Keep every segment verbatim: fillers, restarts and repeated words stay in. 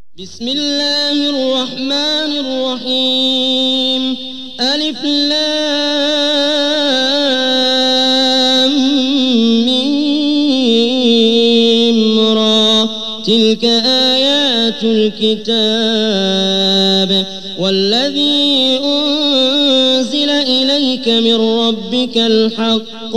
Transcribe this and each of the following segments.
بسم الله الرحمن الرحيم ألف لام ميم را تلك آيات الكتاب والذي أنزل إليك من ربك الحق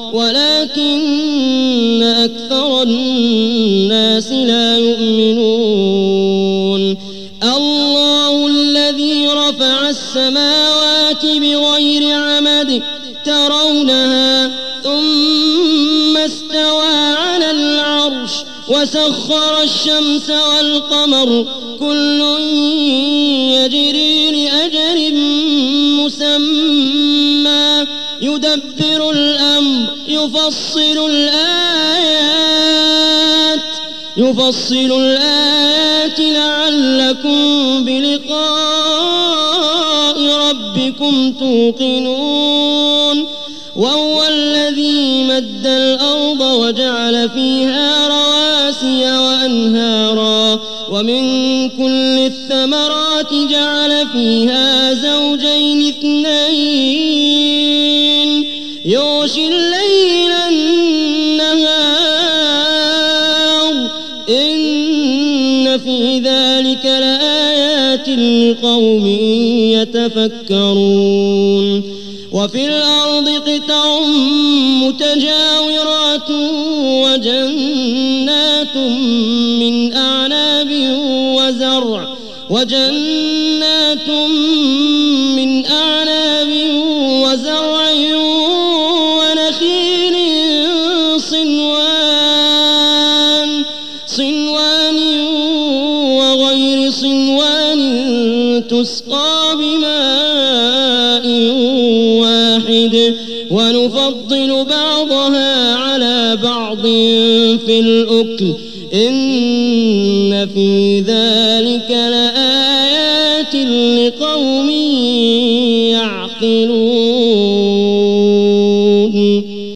ولكن أكثر الناس لا يؤمنون الله الذي رفع السماوات بغير عمد ترونها ثم استوى على العرش وسخر الشمس والقمر كل يجري لأجل مسمى يدبر الأمر يفصل الآيات يفصل الآيات لعلكم بلقاء ربكم توقنون وهو الذي مد الأرض وجعل فيها رواسي وأنهارا ومن كل الثمرات جعل فيها زوجين اثنين يغشي الليل النهار إن في ذلك لآيات لقوم يتفكرون وفي الأرض قطع متجاورات وجنات من أعناب وزرع وجنات من أعناب وزرع ونخيل صنوان صنوان وغير صنوان تسقى بماء واحد ونفضل بعضها على بعض في الأكل إن في ذلك لآيات لقوم يعقلون.